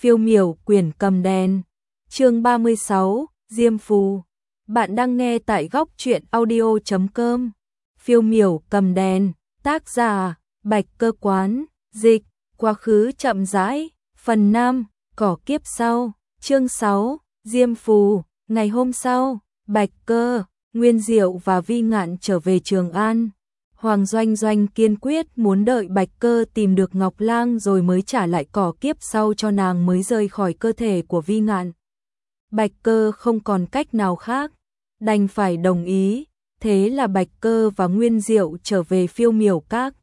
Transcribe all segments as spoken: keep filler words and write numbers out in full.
Phiêu miểu quyển cầm đèn. Chương ba mươi sáu, Diêm phù. Bạn đang nghe tại góc truyện audio chấm com. Phiêu miểu cầm đèn, tác giả Bạch Cơ Quán, dịch Quá khứ chậm rãi, phần năm, cỏ kiếp sau. Chương sáu, Diêm phù. Ngày hôm sau, Bạch Cơ, Nguyên Diệu và Vi Ngạn trở về Trường An. Hoàng Doanh Doanh kiên quyết muốn đợi Bạch Cơ tìm được Ngọc Lang rồi mới trả lại cỏ kiếp sau cho nàng mới rời khỏi cơ thể của Vi Ngạn. Bạch Cơ không còn cách nào khác, đành phải đồng ý, thế là Bạch Cơ và Nguyên Diệu trở về Phiêu Miểu Các.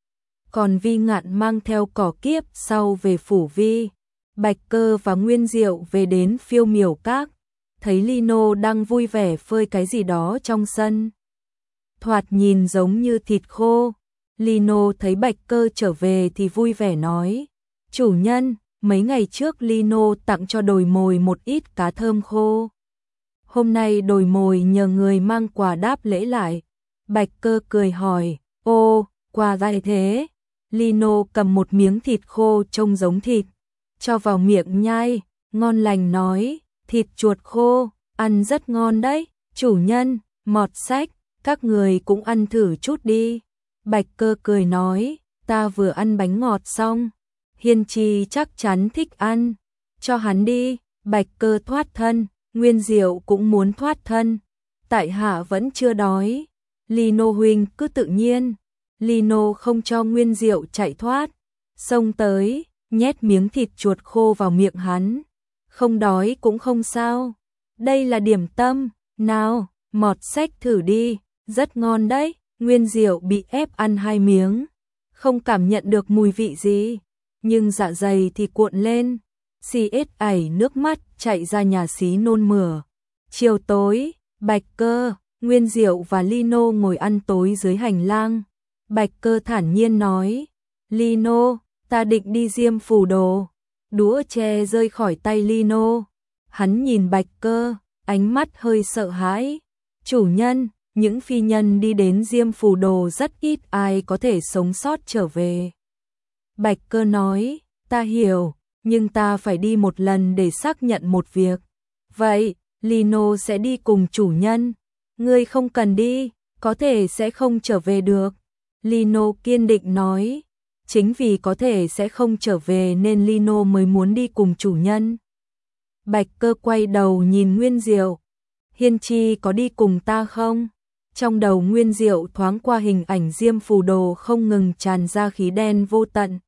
Còn Vi Ngạn mang theo cỏ kiếp sau về phủ Vi. Bạch Cơ và Nguyên Diệu về đến Phiêu Miểu Các, thấy Lino đang vui vẻ phơi cái gì đó trong sân. Thoạt nhìn giống như thịt khô. Lino thấy Bạch Cơ trở về thì vui vẻ nói: "Chủ nhân, mấy ngày trước Lino tặng cho đồi mồi một ít cá thơm khô. Hôm nay đồi mồi nhờ người mang quà đáp lễ lại." Bạch Cơ cười hỏi: "Ô, quà gì thế?" Lino cầm một miếng thịt khô trông giống thịt, cho vào miệng nhai, ngon lành nói: "Thịt chuột khô, ăn rất ngon đấy, chủ nhân, mọt sách, các người cũng ăn thử chút đi." Bạch Cơ cười nói: "Ta vừa ăn bánh ngọt xong, Hiên Chi chắc chắn thích ăn, cho hắn đi." Bạch Cơ thoát thân, Nguyên Diệu cũng muốn thoát thân. "Tại hạ vẫn chưa đói." "Lino huynh cứ tự nhiên." Lino không cho Nguyên Diệu chạy thoát, xông tới, nhét miếng thịt chuột khô vào miệng hắn. "Không đói cũng không sao, đây là điểm tâm, nào, mọt sách thử đi, rất ngon đấy." Nguyên Diệu bị ép ăn hai miếng, không cảm nhận được mùi vị gì, nhưng dạ dày thì cuộn lên, xì ết ảy nước mắt chạy ra nhà xí nôn mửa. Chiều tối, Bạch Cơ, Nguyên Diệu và Lino ngồi ăn tối dưới hành lang. Bạch Cơ thản nhiên nói: "Lino, ta định đi Diêm Phù Đồ." Đũa chè rơi khỏi tay Lino. Hắn nhìn Bạch Cơ, ánh mắt hơi sợ hãi. "Chủ nhân, những phi nhân đi đến Diêm Phù Đồ rất ít ai có thể sống sót trở về." Bạch Cơ nói: "Ta hiểu, nhưng ta phải đi một lần để xác nhận một việc." "Vậy, Lino sẽ đi cùng chủ nhân." "Ngươi không cần đi, có thể sẽ không trở về được." Lino kiên định nói. Chính vì có thể sẽ không trở về nên Lino mới muốn đi cùng chủ nhân. Bạch Cơ quay đầu nhìn Nguyên Diệu: "Hiên Chi có đi cùng ta không?" Trong đầu Nguyên Diệu thoáng qua hình ảnh Diêm Phù Đồ không ngừng tràn ra khí đen vô tận,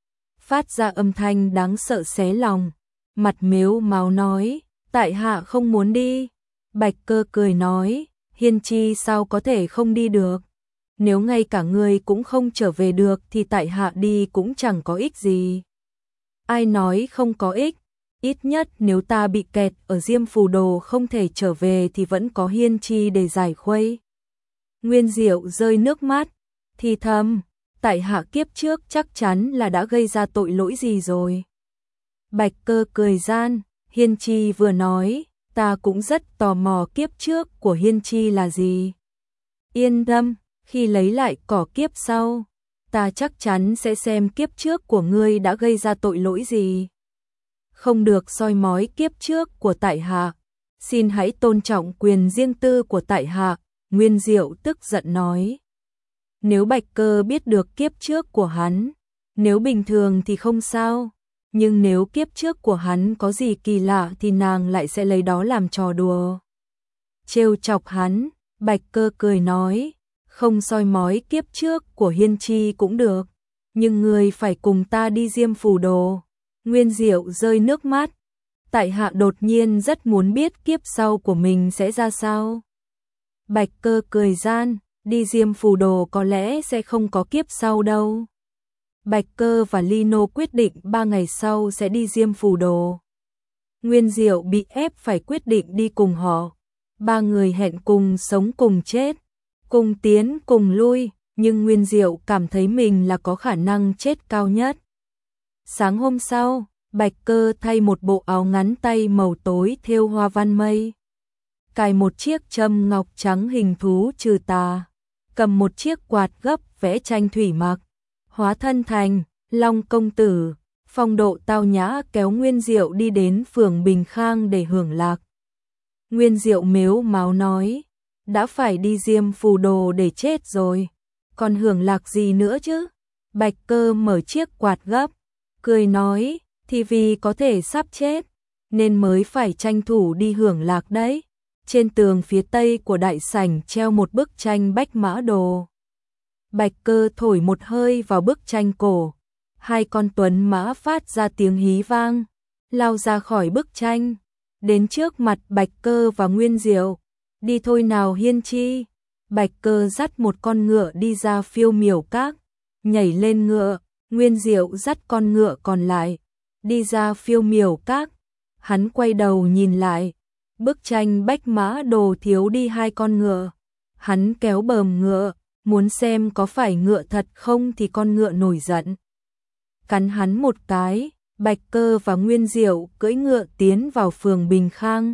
phát ra âm thanh đáng sợ xé lòng. Mặt mếu máo nói: "Tại hạ không muốn đi." Bạch Cơ cười nói: "Hiên Chi sao có thể không đi được? Nếu ngay cả người cũng không trở về được thì tại hạ đi cũng chẳng có ích gì." "Ai nói không có ích? Ít nhất nếu ta bị kẹt ở Diêm Phù Đồ không thể trở về thì vẫn có Hiên Chi để giải khuây." Nguyên Diệu rơi nước mắt, thì thầm: "Tại hạ kiếp trước chắc chắn là đã gây ra tội lỗi gì rồi." Bạch Cơ cười gian: "Hiên Chi vừa nói, ta cũng rất tò mò kiếp trước của Hiên Chi là gì. Yên tâm, khi lấy lại cỏ kiếp sau, ta chắc chắn sẽ xem kiếp trước của ngươi đã gây ra tội lỗi gì. Không được soi mói kiếp trước của tại hạ, xin hãy tôn trọng quyền riêng tư của tại hạ." Nguyên Diệu tức giận nói. Nếu Bạch Cơ biết được kiếp trước của hắn, nếu bình thường thì không sao, nhưng nếu kiếp trước của hắn có gì kỳ lạ thì nàng lại sẽ lấy đó làm trò đùa, trêu chọc hắn. Bạch Cơ cười nói: "Không soi mói kiếp trước của Hiên Chi cũng được, nhưng người phải cùng ta đi Diêm Phù Đồ." Nguyên Diệu rơi nước mắt: "Tại hạ đột nhiên rất muốn biết kiếp sau của mình sẽ ra sao." Bạch Cơ cười gian: "Đi Diêm Phù Đồ có lẽ sẽ không có kiếp sau đâu." Bạch Cơ và Lino quyết định ba ngày sau sẽ đi Diêm Phù Đồ. Nguyên Diệu bị ép phải quyết định đi cùng họ. Ba người hẹn cùng sống cùng chết, cùng tiến cùng lui, nhưng Nguyên Diệu cảm thấy mình là có khả năng chết cao nhất. Sáng hôm sau, Bạch Cơ thay một bộ áo ngắn tay màu tối thêu hoa văn mây, cài một chiếc châm ngọc trắng hình thú trừ tà, cầm một chiếc quạt gấp vẽ tranh thủy mặc, hóa thân thành Long công tử, phong độ tao nhã kéo Nguyên Diệu đi đến phường Bình Khang để hưởng lạc. Nguyên Diệu mếu máo nói, đã phải đi Diêm Phù Đồ để chết rồi, còn hưởng lạc gì nữa chứ? Bạch Cơ mở chiếc quạt gấp, cười nói, thì vì có thể sắp chết, nên mới phải tranh thủ đi hưởng lạc đấy. Trên tường phía tây của đại sảnh treo một bức tranh Bách Mã Đồ. Bạch Cơ thổi một hơi vào bức tranh cổ, hai con tuấn mã phát ra tiếng hí vang, lao ra khỏi bức tranh, đến trước mặt Bạch Cơ và Nguyên Diệu. Đi thôi nào Hiên Chi. Bạch Cơ dắt một con ngựa đi ra Phiêu Miểu Các, nhảy lên ngựa, Nguyên Diệu dắt con ngựa còn lại, đi ra Phiêu Miểu Các. Hắn quay đầu nhìn lại, bức tranh Bách Mã Đồ thiếu đi hai con ngựa. Hắn kéo bờm ngựa, muốn xem có phải ngựa thật không thì con ngựa nổi giận, cắn hắn một cái. Bạch Cơ và Nguyên Diệu cưỡi ngựa tiến vào phường Bình Khang.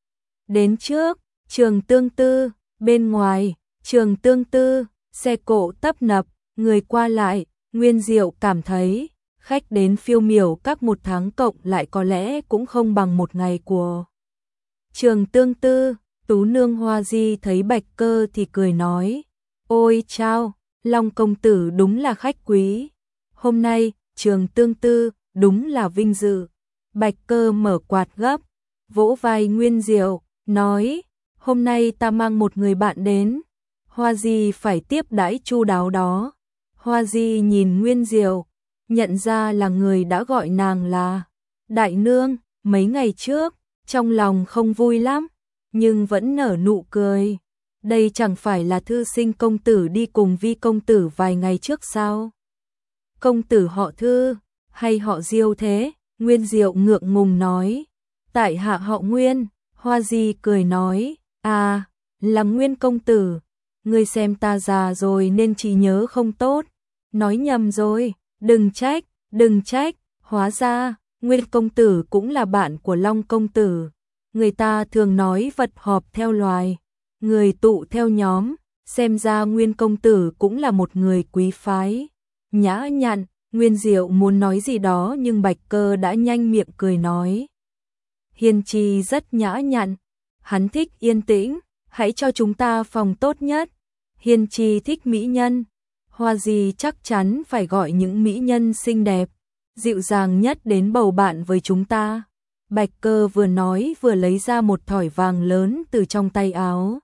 Đến trước Trường Tương Tư, bên ngoài Trường Tương Tư, xe cộ tấp nập, người qua lại. Nguyên Diệu cảm thấy khách đến Phiêu Miểu Các một tháng cộng lại có lẽ cũng không bằng một ngày của Trường Tương Tư. Tú nương Hoa Di thấy Bạch Cơ thì cười nói, ôi chao, Long công tử đúng là khách quý, hôm nay Trường Tương Tư đúng là vinh dự. Bạch Cơ mở quạt gấp, vỗ vai Nguyên Diệu, nói, hôm nay ta mang một người bạn đến, Hoa Di phải tiếp đãi chu đáo đó. Hoa Di nhìn Nguyên Diệu, nhận ra là người đã gọi nàng là đại nương mấy ngày trước, trong lòng không vui lắm, nhưng vẫn nở nụ cười. Đây chẳng phải là thư sinh công tử đi cùng Vi công tử vài ngày trước sao? Công tử họ Thư hay họ Diêu thế? Nguyên Diệu ngượng ngùng nói, tại hạ họ Nguyên. Hoa Di cười nói, à, là Nguyên công tử, ngươi xem ta già rồi nên trí nhớ không tốt, nói nhầm rồi, đừng trách, đừng trách. Hóa ra Nguyên công tử cũng là bạn của Long công tử. Người ta thường nói vật họp theo loài, người tụ theo nhóm, xem ra Nguyên công tử cũng là một người quý phái, nhã nhặn. Nguyên Diệu muốn nói gì đó nhưng Bạch Cơ đã nhanh miệng cười nói, Hiên Chi rất nhã nhặn, hắn thích yên tĩnh, hãy cho chúng ta phòng tốt nhất. Hiên Chi thích mỹ nhân, Hoa Di chắc chắn phải gọi những mỹ nhân xinh đẹp, dịu dàng nhất đến bầu bạn với chúng ta. Bạch Cơ vừa nói vừa lấy ra một thỏi vàng lớn từ trong tay áo.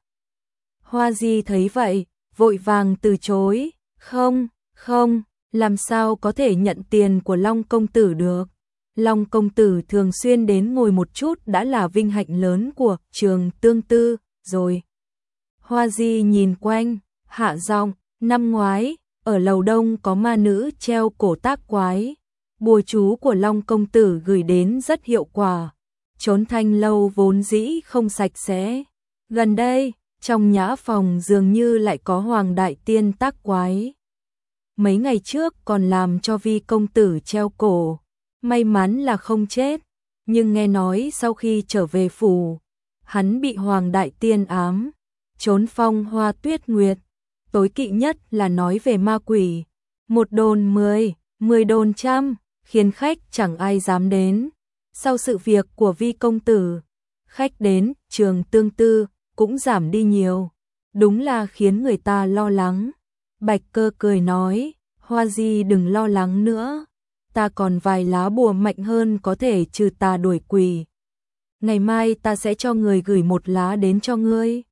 Hoa Di thấy vậy, vội vàng từ chối, không, không, làm sao có thể nhận tiền của Long công tử được. Long công tử thường xuyên đến ngồi một chút đã là vinh hạnh lớn của Trường Tương Tư rồi. Hoa Di nhìn quanh, hạ giọng, năm ngoái, ở lầu đông có ma nữ treo cổ tác quái. Bùa chú của Long công tử gửi đến rất hiệu quả. Trốn thanh lâu vốn dĩ không sạch sẽ. Gần đây, trong nhã phòng dường như lại có Hoàng Đại Tiên tác quái. Mấy ngày trước còn làm cho Vi công tử treo cổ. May mắn là không chết. Nhưng nghe nói sau khi trở về phủ, hắn bị Hoàng Đại Tiên ám. Trốn phong hoa tuyết nguyệt. Tối kỵ nhất là nói về ma quỷ. Một đồn mười, mười đồn trăm, khiến khách chẳng ai dám đến. Sau sự việc của Vi công tử, khách đến Trường Tương Tư cũng giảm đi nhiều. Đúng là khiến người ta lo lắng. Bạch Cơ cười nói, Hoa Di đừng lo lắng nữa. Ta còn vài lá bùa mạnh hơn có thể trừ tà đuổi quỷ. Ngày mai ta sẽ cho người gửi một lá đến cho ngươi.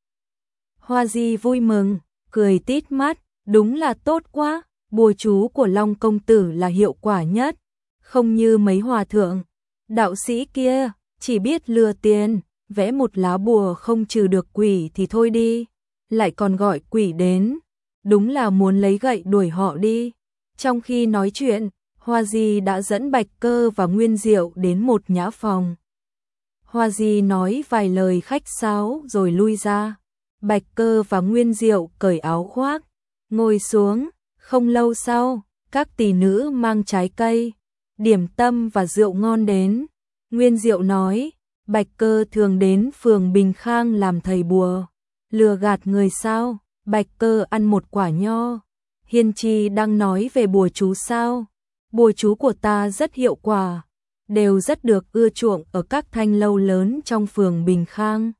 Hoa Di vui mừng, cười tít mắt, đúng là tốt quá. Bùa chú của Long công tử là hiệu quả nhất, không như mấy hòa thượng, đạo sĩ kia, chỉ biết lừa tiền, vẽ một lá bùa không trừ được quỷ thì thôi đi, lại còn gọi quỷ đến, đúng là muốn lấy gậy đuổi họ đi. Trong khi nói chuyện, Hoa Di đã dẫn Bạch Cơ và Nguyên Diệu đến một nhã phòng. Hoa Di nói vài lời khách sáo rồi lui ra. Bạch Cơ và Nguyên Diệu cởi áo khoác, ngồi xuống. Không lâu sau, các tỷ nữ mang trái cây, điểm tâm và rượu ngon đến. Nguyên Diệu nói, Bạch Cơ thường đến phường Bình Khang làm thầy bùa, lừa gạt người sao? Bạch Cơ ăn một quả nho. Hiên Chi đang nói về bùa chú sao? bùa chú của ta rất hiệu quả, đều rất được ưa chuộng ở các thanh lâu lớn trong phường Bình Khang.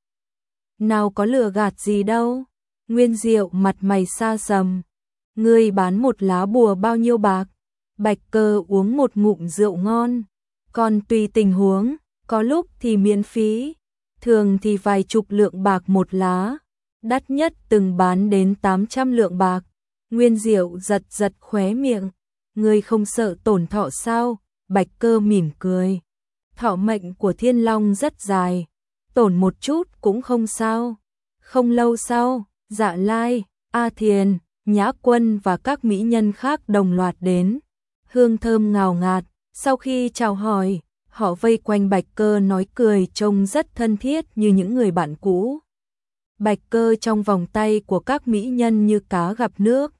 Nào có lừa gạt gì đâu. Nguyên Diệu mặt mày xa sầm. Ngươi bán một lá bùa bao nhiêu bạc? Bạch Cơ uống một ngụm rượu ngon. Còn tùy tình huống, có lúc thì miễn phí, thường thì vài chục lượng bạc một lá, đắt nhất từng bán đến tám trăm lượng bạc. Nguyên Diệu giật giật khóe miệng. Ngươi không sợ tổn thọ sao? Bạch Cơ mỉm cười. Thọ mệnh của Thiên Long rất dài, tổn một chút cũng không sao. Không lâu sau, Dạ Lai, A Thiền, Nhã Quân và các mỹ nhân khác đồng loạt đến. Hương thơm ngào ngạt, sau khi chào hỏi, họ vây quanh Bạch Cơ nói cười trông rất thân thiết như những người bạn cũ. Bạch Cơ trong vòng tay của các mỹ nhân như cá gặp nước,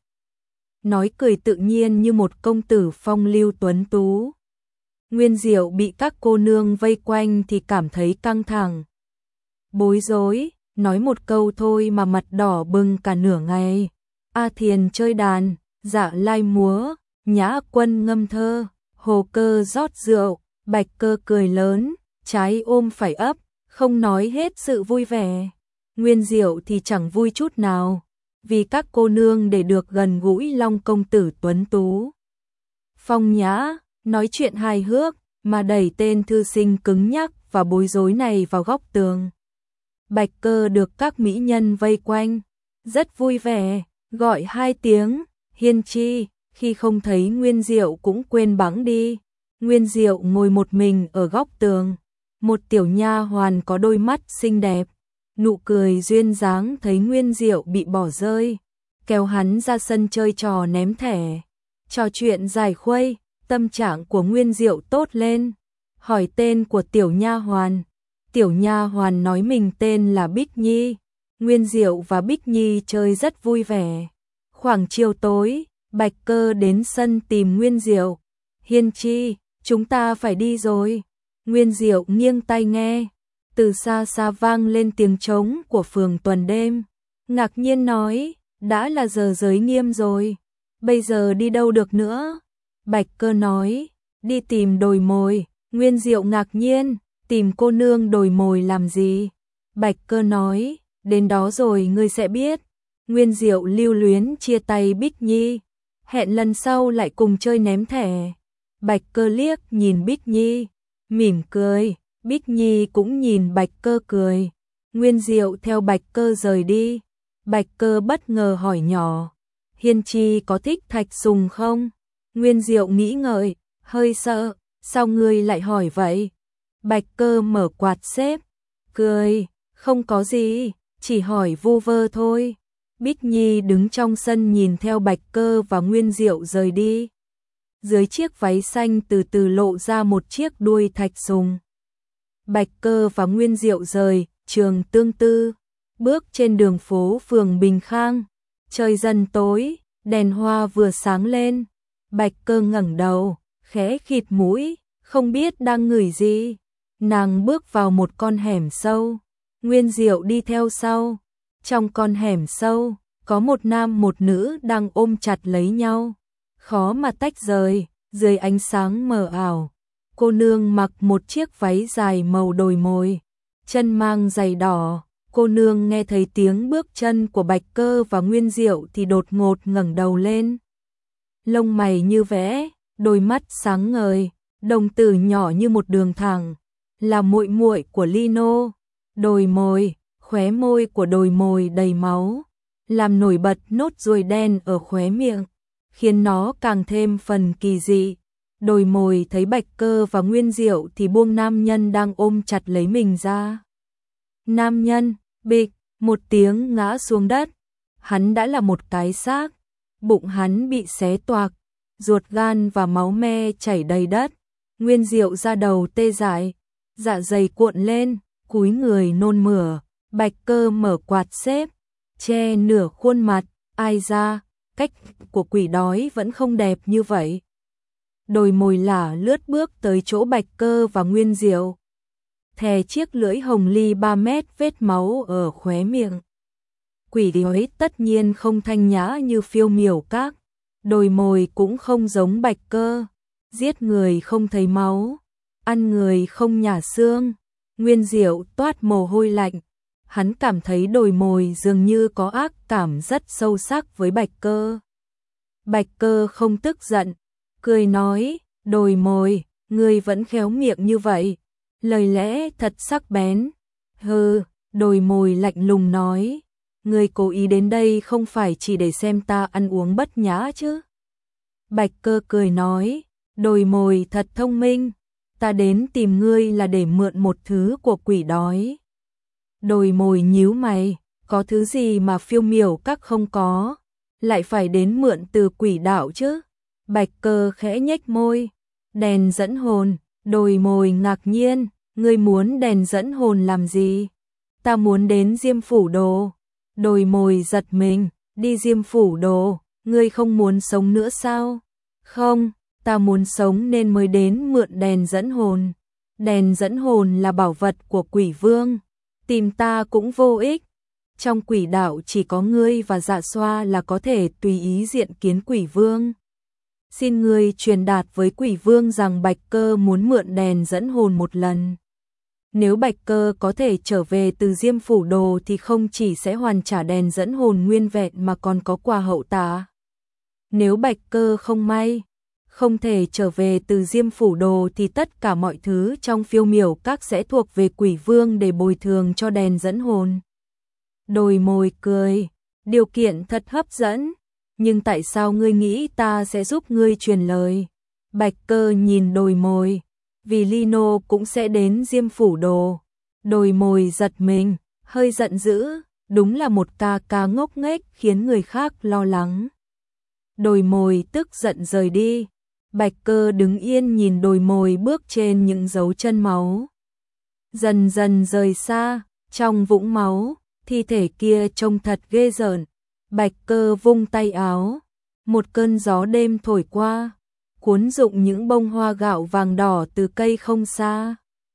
nói cười tự nhiên như một công tử phong lưu tuấn tú. Nguyên Diệu bị các cô nương vây quanh thì cảm thấy căng thẳng, bối rối, nói một câu thôi mà mặt đỏ bừng cả nửa ngày. A Thiền chơi đàn, Dạ Lai múa, Nhã Quân ngâm thơ, Hồ Cơ rót rượu, Bạch Cơ cười lớn, trái ôm phải ấp, không nói hết sự vui vẻ. Nguyên Diệu thì chẳng vui chút nào, vì các cô nương để được gần gũi Long công tử tuấn tú, phong nhã, nói chuyện hài hước, mà đẩy tên thư sinh cứng nhắc và bối rối này vào góc tường. Bạch Cơ được các mỹ nhân vây quanh, rất vui vẻ, gọi hai tiếng, Hiên Chi, khi không thấy Nguyên Diệu cũng quên bẵng đi. Nguyên Diệu ngồi một mình ở góc tường, một tiểu nha hoàn có đôi mắt xinh đẹp, nụ cười duyên dáng thấy Nguyên Diệu bị bỏ rơi, kéo hắn ra sân chơi trò ném thẻ, trò chuyện giải khuây. Tâm trạng của Nguyên Diệu tốt lên, hỏi tên của tiểu nha hoàn. Tiểu nha hoàn nói mình tên là Bích Nhi. Nguyên Diệu và Bích Nhi chơi rất vui vẻ. Khoảng chiều tối, Bạch Cơ đến sân tìm Nguyên Diệu. Hiên Chi, chúng ta phải đi rồi. Nguyên Diệu nghiêng tai nghe, từ xa xa vang lên tiếng trống của phường tuần đêm. Ngạc nhiên nói, đã là giờ giới nghiêm rồi, bây giờ đi đâu được nữa? Bạch Cơ nói, đi tìm đồi mồi. Nguyên Diệu ngạc nhiên, tìm cô nương đồi mồi làm gì? Bạch Cơ nói, đến đó rồi ngươi sẽ biết. Nguyên Diệu lưu luyến chia tay Bích Nhi, hẹn lần sau lại cùng chơi ném thẻ. Bạch Cơ liếc nhìn Bích Nhi, mỉm cười, Bích Nhi cũng nhìn Bạch Cơ cười. Nguyên Diệu theo Bạch Cơ rời đi. Bạch Cơ bất ngờ hỏi nhỏ, Hiên Chi có thích Thạch Sùng không? Nguyên Diệu nghĩ ngợi, hơi sợ, sao ngươi lại hỏi vậy? Bạch Cơ mở quạt xếp, cười, không có gì, chỉ hỏi vu vơ thôi. Bích Nhi đứng trong sân nhìn theo Bạch Cơ và Nguyên Diệu rời đi. Dưới chiếc váy xanh từ từ lộ ra một chiếc đuôi thạch sùng. Bạch Cơ và Nguyên Diệu rời trường Tương Tư, bước trên đường phố phường Bình Khang. Trời dần tối, đèn hoa vừa sáng lên. Bạch Cơ ngẩng đầu, khẽ khịt mũi, không biết đang ngửi gì. Nàng bước vào một con hẻm sâu, Nguyên Diệu đi theo sau. Trong con hẻm sâu, có một nam một nữ đang ôm chặt lấy nhau, khó mà tách rời, dưới ánh sáng mờ ảo. Cô nương mặc một chiếc váy dài màu đồi mồi, chân mang giày đỏ. Cô nương nghe thấy tiếng bước chân của Bạch Cơ và Nguyên Diệu thì đột ngột ngẩng đầu lên. Lông mày như vẽ, đôi mắt sáng ngời, đồng tử nhỏ như một đường thẳng, là muội muội của Lino. Đồi mồi, khóe môi của đồi mồi đầy máu, làm nổi bật nốt ruồi đen ở khóe miệng, khiến nó càng thêm phần kỳ dị. Đồi mồi thấy Bạch Cơ và Nguyên Diệu thì buông nam nhân đang ôm chặt lấy mình ra. Nam nhân, bịch, một tiếng ngã xuống đất. Hắn đã là một cái xác, bụng hắn bị xé toạc, ruột gan và máu me chảy đầy đất. Nguyên Diệu da đầu tê dại, dạ dày cuộn lên, cúi người nôn mửa. Bạch Cơ mở quạt xếp, che nửa khuôn mặt, ai ra, cách của quỷ đói vẫn không đẹp như vậy. Đồi mồi lả lướt bước tới chỗ Bạch Cơ và Nguyên Diệu, thè chiếc lưỡi hồng ly ba mét vết máu ở khóe miệng. Quỷ đói tất nhiên không thanh nhã như Phiêu Miểu Các, đồi mồi cũng không giống Bạch Cơ. giết người không thấy máu, ăn người không nhả xương. Nguyên Diệu toát mồ hôi lạnh, hắn cảm thấy Đồi Mồi dường như có ác cảm rất sâu sắc với Bạch Cơ. Bạch Cơ không tức giận, cười nói, Đồi Mồi, ngươi vẫn khéo miệng như vậy, lời lẽ thật sắc bén. Hừ, Đồi Mồi lạnh lùng nói, ngươi cố ý đến đây không phải chỉ để xem ta ăn uống bất nhã chứ. Bạch Cơ cười nói, Đồi Mồi thật thông minh, ta đến tìm ngươi là để mượn một thứ của quỷ đói. Đồi Mồi nhíu mày, có thứ gì mà Phiêu Miểu các không có, lại phải đến mượn từ quỷ đạo chứ? Bạch Cơ khẽ nhếch môi, đèn dẫn hồn. Đồi Mồi ngạc nhiên, ngươi muốn đèn dẫn hồn làm gì? Ta muốn đến Diêm Phủ Đồ. Đồi Mồi giật mình, đi Diêm Phủ Đồ, ngươi không muốn sống nữa sao? Không, ta muốn sống nên mới đến mượn đèn dẫn hồn. Đèn dẫn hồn là bảo vật của quỷ vương, tìm ta cũng vô ích. Trong quỷ đạo chỉ có ngươi và Dạ Xoa là có thể tùy ý diện kiến quỷ vương. Xin ngươi truyền đạt với quỷ vương rằng Bạch Cơ muốn mượn đèn dẫn hồn một lần. Nếu Bạch Cơ có thể trở về từ Diêm Phủ Đồ thì không chỉ sẽ hoàn trả đèn dẫn hồn nguyên vẹn mà còn có quà hậu tạ. Nếu Bạch Cơ không may, không thể trở về từ Diêm Phủ Đồ thì tất cả mọi thứ trong Phiêu Miểu các sẽ thuộc về quỷ vương để bồi thường cho đèn dẫn hồn. Đồi Mồi cười, điều kiện thật hấp dẫn, nhưng tại sao ngươi nghĩ ta sẽ giúp ngươi truyền lời? Bạch Cơ nhìn Đồi Mồi, vì Lino cũng sẽ đến Diêm Phủ Đồ. Đồi Mồi giật mình, hơi giận dữ, đúng là một ca ca ngốc nghếch khiến người khác lo lắng. Đồi Mồi tức giận rời đi, Bạch Cơ đứng yên nhìn Đồi Mồi bước trên những dấu chân máu. Dần dần rời xa, trong vũng máu, thi thể kia trông thật ghê rợn. Bạch Cơ vung tay áo, một cơn gió đêm thổi qua, cuốn rụng những bông hoa gạo vàng đỏ từ cây không xa,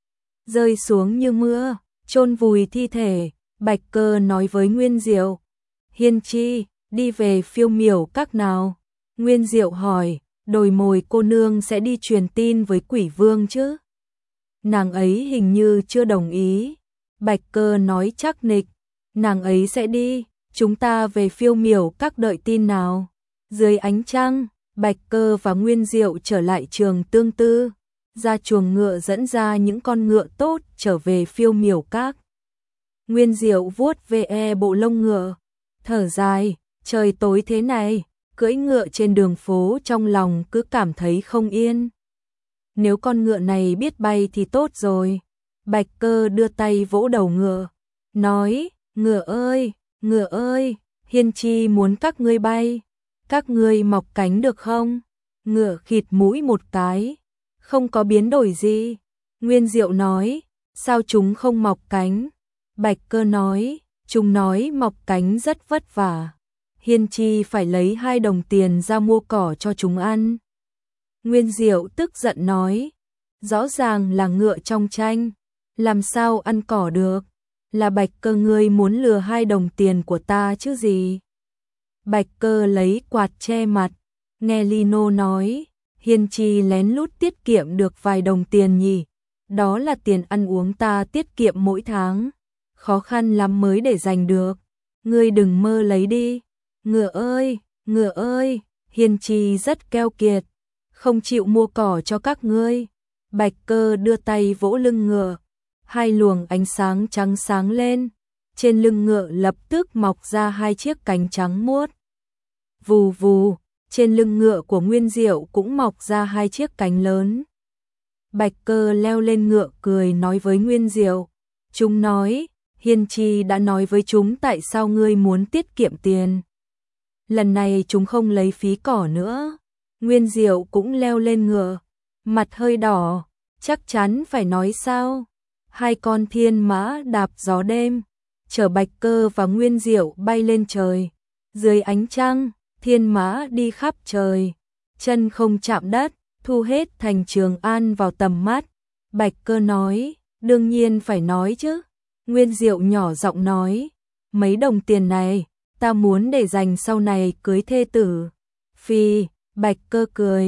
rơi xuống như mưa, chôn vùi thi thể. Bạch Cơ nói với Nguyên Diệu, Hiên Chi, đi về Phiêu Miểu các nào? Nguyên Diệu hỏi, Đồi Mồi cô nương sẽ đi truyền tin với quỷ vương chứ? Nàng ấy hình như chưa đồng ý. Bạch Cơ nói chắc nịch, nàng ấy sẽ đi, chúng ta về Phiêu Miểu các đợi tin nào. Dưới ánh trăng, Bạch Cơ và Nguyên Diệu trở lại trường Tương Tư, ra chuồng ngựa dẫn ra những con ngựa tốt trở về Phiêu Miểu các. Nguyên Diệu vuốt ve bộ lông ngựa, thở dài, trời tối thế này, cưỡi ngựa trên đường phố trong lòng cứ cảm thấy không yên. Nếu con ngựa này biết bay thì tốt rồi. Bạch Cơ đưa tay vỗ đầu ngựa, nói, ngựa ơi, ngựa ơi, Hiên Chi muốn các ngươi bay, các ngươi mọc cánh được không? Ngựa khịt mũi một cái, không có biến đổi gì. Nguyên Diệu nói, sao chúng không mọc cánh? Bạch Cơ nói, chúng nói mọc cánh rất vất vả. Hiên Chi phải lấy hai đồng tiền ra mua cỏ cho chúng ăn. Nguyên Diệu tức giận nói, rõ ràng là ngựa trong tranh, làm sao ăn cỏ được? Là Bạch Cơ ngươi muốn lừa hai đồng tiền của ta chứ gì? Bạch Cơ lấy quạt che mặt, nghe Lino nói, Hiên Chi lén lút tiết kiệm được vài đồng tiền nhỉ? Đó là tiền ăn uống ta tiết kiệm mỗi tháng, khó khăn lắm mới để dành được. Ngươi đừng mơ lấy đi. Ngựa ơi, ngựa ơi, Hiên Chi rất keo kiệt, không chịu mua cỏ cho các ngươi. Bạch Cơ đưa tay vỗ lưng ngựa, hai luồng ánh sáng trắng sáng lên, trên lưng ngựa lập tức mọc ra hai chiếc cánh trắng muốt. Vù vù, trên lưng ngựa của Nguyên Diệu cũng mọc ra hai chiếc cánh lớn. Bạch Cơ leo lên ngựa cười nói với Nguyên Diệu, chúng nói, Hiên Chi đã nói với chúng tại sao ngươi muốn tiết kiệm tiền. Lần này chúng không lấy phí cỏ nữa. Nguyên Diệu cũng leo lên ngựa, mặt hơi đỏ, chắc chắn phải nói sao. Hai con thiên mã đạp gió đêm, chở Bạch Cơ và Nguyên Diệu bay lên trời. Dưới ánh trăng, thiên mã đi khắp trời, chân không chạm đất, thu hết thành Trường An vào tầm mắt. Bạch Cơ nói, đương nhiên phải nói chứ. Nguyên Diệu nhỏ giọng nói, mấy đồng tiền này, ta muốn để dành sau này cưới thê tử. Phi, Bạch Cơ cười,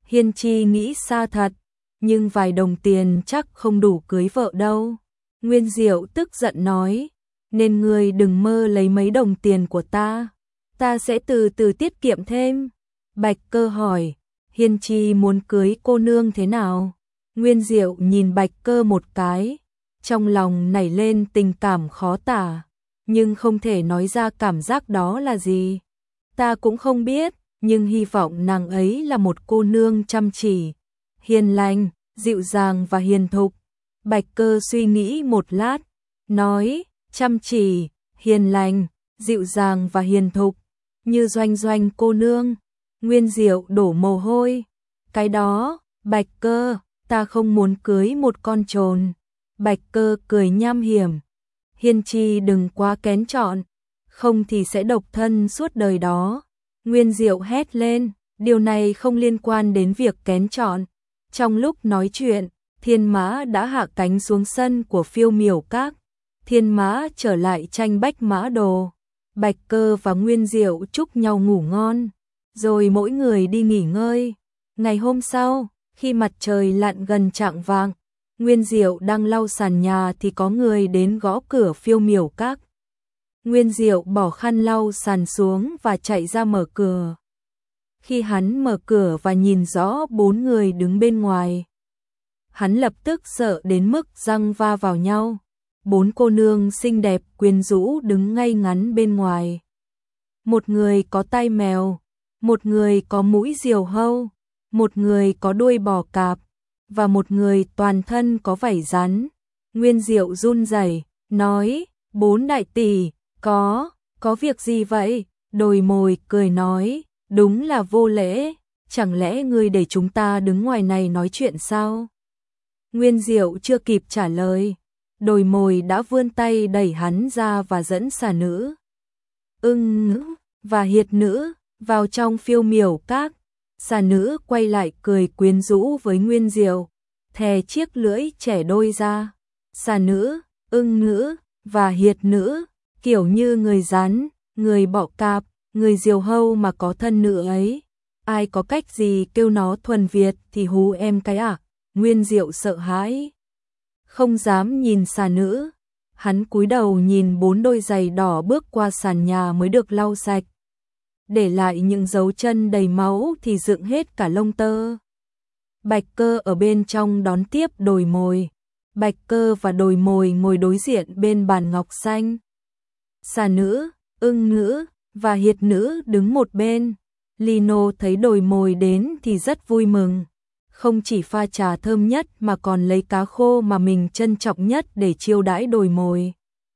Hiên Chi nghĩ xa thật, nhưng vài đồng tiền chắc không đủ cưới vợ đâu. Nguyên Diệu tức giận nói, nên ngươi đừng mơ lấy mấy đồng tiền của ta, ta sẽ từ từ tiết kiệm thêm. Bạch Cơ hỏi, Hiên Chi muốn cưới cô nương thế nào? Nguyên Diệu nhìn Bạch Cơ một cái, trong lòng nảy lên tình cảm khó tả, nhưng không thể nói ra cảm giác đó là gì. Ta cũng không biết, nhưng hy vọng nàng ấy là một cô nương chăm chỉ, hiền lành, dịu dàng và hiền thục. Bạch Cơ suy nghĩ một lát, nói, chăm chỉ, hiền lành, dịu dàng và hiền thục, như Doanh Doanh cô nương. Nguyên Diệu đổ mồ hôi, cái đó, Bạch Cơ, ta không muốn cưới một con trồn. Bạch Cơ cười nham hiểm, Hiên Chi đừng quá kén chọn, không thì sẽ độc thân suốt đời đó. Nguyên Diệu hét lên, điều này không liên quan đến việc kén chọn. Trong lúc nói chuyện, Thiên Mã đã hạ cánh xuống sân của Phiêu Miểu Các. Thiên Mã trở lại tranh bách mã đồ. Bạch Cơ và Nguyên Diệu chúc nhau ngủ ngon, rồi mỗi người đi nghỉ ngơi. Ngày hôm sau, khi mặt trời lặn gần chạng vạng, Nguyên Diệu đang lau sàn nhà thì có người đến gõ cửa Phiêu Miểu Các. Nguyên Diệu bỏ khăn lau sàn xuống và chạy ra mở cửa. Khi hắn mở cửa và nhìn rõ bốn người đứng bên ngoài, hắn lập tức sợ đến mức răng va vào nhau. Bốn cô nương xinh đẹp quyến rũ đứng ngay ngắn bên ngoài. Một người có tai mèo, một người có mũi diều hâu, một người có đuôi bò cạp, và một người toàn thân có vảy rắn. Nguyên Diệu run rẩy, nói, bốn đại tỷ, có, có việc gì vậy? Đồi Mồi cười nói, đúng là vô lễ, chẳng lẽ ngươi để chúng ta đứng ngoài này nói chuyện sao? Nguyên Diệu chưa kịp trả lời, Đồi Mồi đã vươn tay đẩy hắn ra và dẫn xà nữ, ưng nữ và hiệt nữ vào trong Phiêu Miểu Các. Xà nữ quay lại cười quyến rũ với Nguyên Diệu, thè chiếc lưỡi trẻ đôi ra. Xà nữ, ưng nữ và hiệt nữ, kiểu như người rắn, người bọ cạp, người diều hâu mà có thân nữ ấy. Ai có cách gì kêu nó thuần Việt thì hú em cái ạ. À? Nguyên Diệu sợ hãi, không dám nhìn xà nữ. Hắn cúi đầu nhìn bốn đôi giày đỏ bước qua sàn nhà mới được lau sạch, để lại những dấu chân đầy máu thì dựng hết cả lông tơ. Bạch Cơ ở bên trong đón tiếp Đồi Mồi. Bạch Cơ và Đồi Mồi ngồi đối diện bên bàn ngọc xanh. Xà nữ, ưng nữ và hiệt nữ đứng một bên. Lino thấy Đồi Mồi đến thì rất vui mừng, không chỉ pha trà thơm nhất mà còn lấy cá khô mà mình trân trọng nhất để chiêu đãi Đồi Mồi.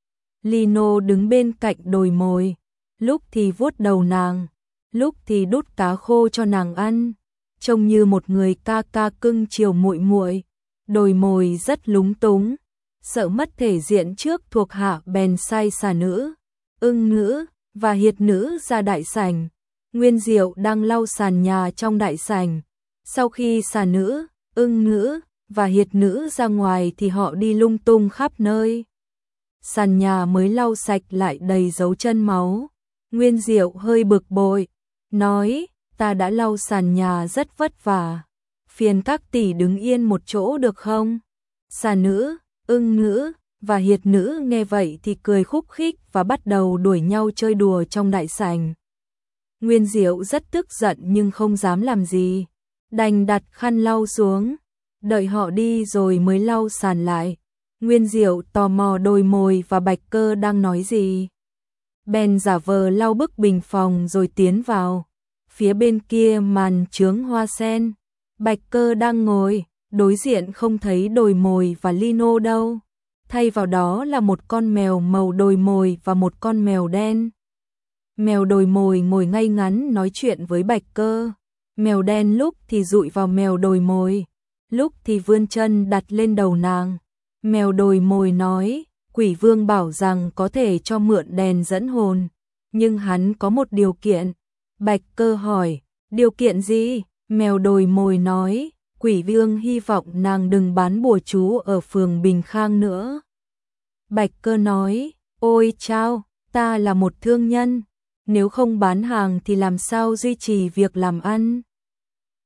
Lino đứng bên cạnh Đồi Mồi, lúc thì vuốt đầu nàng, lúc thì đút cá khô cho nàng ăn, trông như một người ca ca cưng chiều muội muội. Đồi Mồi rất lúng túng, sợ mất thể diện trước thuộc hạ bèn sai xà nữ, ưng nữ và hiệt nữ ra đại sảnh. Nguyên Diệu đang lau sàn nhà trong đại sảnh. Sau khi xà nữ, ưng nữ và hiệt nữ ra ngoài thì họ đi lung tung khắp nơi. Sàn nhà mới lau sạch lại đầy dấu chân máu. Nguyên Diệu hơi bực bội, nói, ta đã lau sàn nhà rất vất vả, phiền các tỷ đứng yên một chỗ được không? Xà nữ, ưng nữ và hiệt nữ nghe vậy thì cười khúc khích và bắt đầu đuổi nhau chơi đùa trong đại sảnh. Nguyên Diệu rất tức giận nhưng không dám làm gì, đành đặt khăn lau xuống, đợi họ đi rồi mới lau sàn lại. Nguyên Diệu tò mò Đồi Mồi và Bạch Cơ đang nói gì, bèn giả vờ lau bức bình phòng rồi tiến vào. Phía bên kia màn chướng hoa sen, Bạch Cơ đang ngồi, đối diện không thấy Đồi Mồi và Lino đâu, thay vào đó là một con mèo màu Đồi Mồi và một con mèo đen. Mèo Đồi Mồi ngồi ngay ngắn nói chuyện với Bạch Cơ, mèo đen lúc thì dụi vào mèo Đồi Mồi, lúc thì vươn chân đặt lên đầu nàng. Mèo Đồi Mồi nói, Quỷ Vương bảo rằng có thể cho mượn đèn dẫn hồn, nhưng hắn có một điều kiện. Bạch Cơ hỏi, điều kiện gì? Mèo Đồi Mồi nói, Quỷ Vương hy vọng nàng đừng bán bùa chú ở phường Bình Khang nữa. Bạch Cơ nói, ôi chao, ta là một thương nhân, nếu không bán hàng thì làm sao duy trì việc làm ăn?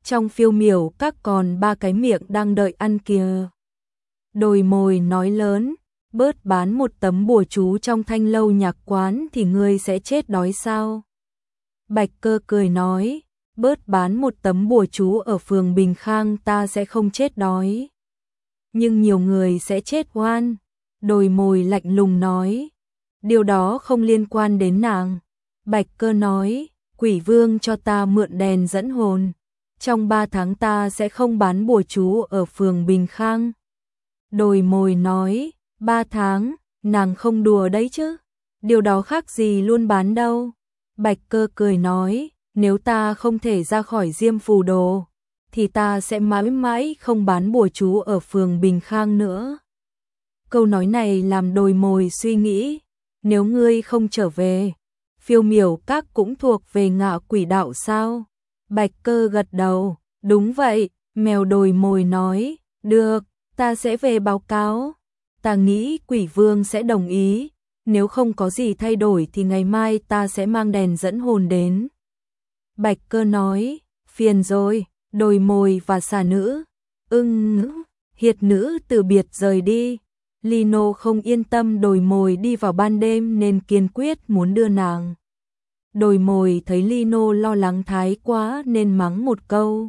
trong phiêu miểu các còn ba cái miệng đang đợi ăn kìa. Đồi mồi nói lớn, bớt bán một tấm bùa chú trong thanh lâu nhạc quán thì ngươi sẽ chết đói sao? Bạch Cơ cười nói, bớt bán một tấm bùa chú ở phường Bình Khang ta sẽ không chết đói. Nhưng nhiều người sẽ chết oan. Đồi mồi lạnh lùng nói, điều đó không liên quan đến nàng. Bạch Cơ nói, Quỷ Vương cho ta mượn đèn dẫn hồn. Trong ba tháng ta sẽ không bán bùa chú ở phường Bình Khang. Đồi mồi nói, ba tháng, nàng không đùa đấy chứ. Điều đó khác gì luôn bán đâu. Bạch Cơ cười nói, nếu ta không thể ra khỏi Diêm Phù Đồ, thì ta sẽ mãi mãi không bán bùa chú ở phường Bình Khang nữa. Câu nói này làm đồi mồi suy nghĩ, nếu ngươi không trở về, phiêu miểu các cũng thuộc về Ngạ Quỷ đạo sao? Bạch Cơ gật đầu, đúng vậy. Mèo đồi mồi nói, được, ta sẽ về báo cáo. Ta nghĩ Quỷ Vương sẽ đồng ý, nếu không có gì thay đổi thì ngày mai ta sẽ mang đèn dẫn hồn đến. Bạch Cơ nói, phiền rồi. Đồi mồi và xà nữ, ưng ngữ, hiệt nữ từ biệt rời đi. Lino không yên tâm đồi mồi đi vào ban đêm nên kiên quyết muốn đưa nàng. Đồi mồi thấy Lino lo lắng thái quá nên mắng một câu.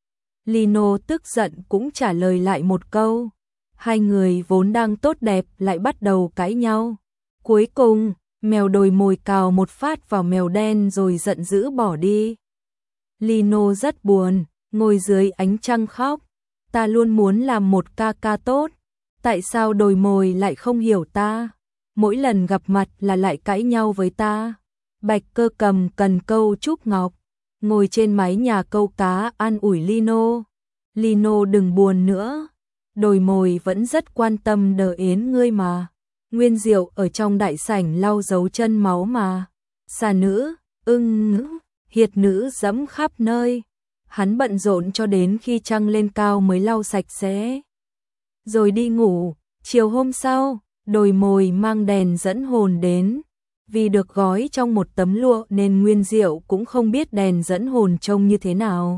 Lino tức giận cũng trả lời lại một câu. Hai người vốn đang tốt đẹp lại bắt đầu cãi nhau. Cuối cùng, mèo đồi mồi cào một phát vào mèo đen rồi giận dữ bỏ đi. Lino rất buồn, ngồi dưới ánh trăng khóc. Ta luôn muốn làm một ca ca tốt. Tại sao đồi mồi lại không hiểu ta? Mỗi lần gặp mặt là lại cãi nhau với ta. Bạch Cơ cầm cần câu trúc ngọc, ngồi trên mái nhà câu cá an ủi Lino. Lino đừng buồn nữa. Đồi mồi vẫn rất quan tâm Đờ Yến ngươi mà. Nguyên Diệu ở trong đại sảnh lau dấu chân máu mà. Xà nữ, ưng ngữ, hiệt nữ dẫm khắp nơi. Hắn bận rộn cho đến khi trăng lên cao mới lau sạch sẽ. Rồi đi ngủ. Chiều hôm sau, đồi mồi mang đèn dẫn hồn đến. Vì được gói trong một tấm lụa nên Nguyên Diệu cũng không biết đèn dẫn hồn trông như thế nào.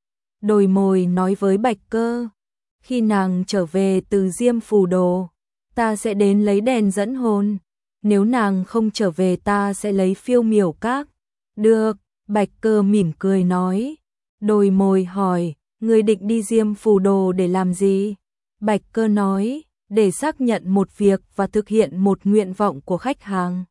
Đồi mồi nói với Bạch Cơ, khi nàng trở về từ Diêm Phù Đồ, ta sẽ đến lấy đèn dẫn hồn. Nếu nàng không trở về ta sẽ lấy phiêu miểu các. Được, Bạch Cơ mỉm cười nói. Đồi mồi hỏi, ngươi định đi Diêm Phù Đồ để làm gì? Bạch Cơ nói, để xác nhận một việc và thực hiện một nguyện vọng của khách hàng.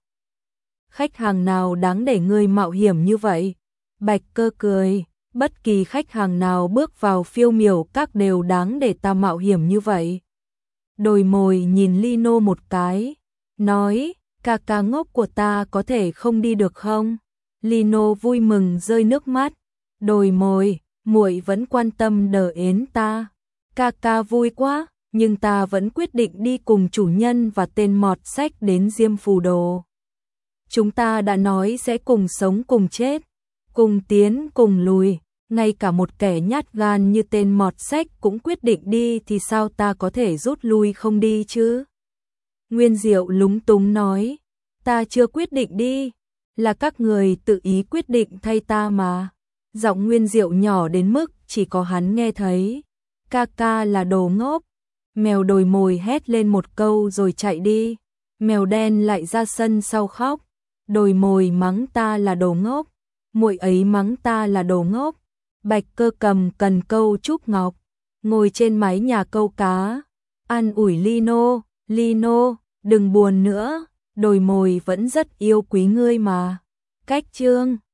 Khách hàng nào đáng để ngươi mạo hiểm như vậy? Bạch Cơ cười, bất kỳ khách hàng nào bước vào phiêu miểu các đều đáng để ta mạo hiểm như vậy. Đồi mồi nhìn Lino một cái, nói, ca ca ngốc của ta có thể không đi được không? Lino vui mừng rơi nước mắt. Đồi mồi, muội vẫn quan tâm Đờ Yến ta. Ca ca vui quá, nhưng ta vẫn quyết định đi cùng chủ nhân và tên mọt sách đến Diêm Phù Đồ. Chúng ta đã nói sẽ cùng sống cùng chết, cùng tiến cùng lùi, ngay cả một kẻ nhát gan như tên mọt sách cũng quyết định đi thì sao ta có thể rút lui không đi chứ? Nguyên Diệu lúng túng nói, ta chưa quyết định đi, là các người tự ý quyết định thay ta mà. Giọng Nguyên Diệu nhỏ đến mức chỉ có hắn nghe thấy. Ca ca là đồ ngốc. Mèo đồi mồi hét lên một câu rồi chạy đi. Mèo đen lại ra sân sau khóc. Đồi mồi mắng ta là đồ ngốc, muội ấy mắng ta là đồ ngốc. Bạch Cơ cầm cần câu trúc ngọc, ngồi trên mái nhà câu cá, an ủi Lino. Lino, đừng buồn nữa, đồi mồi vẫn rất yêu quý ngươi mà. Cách chương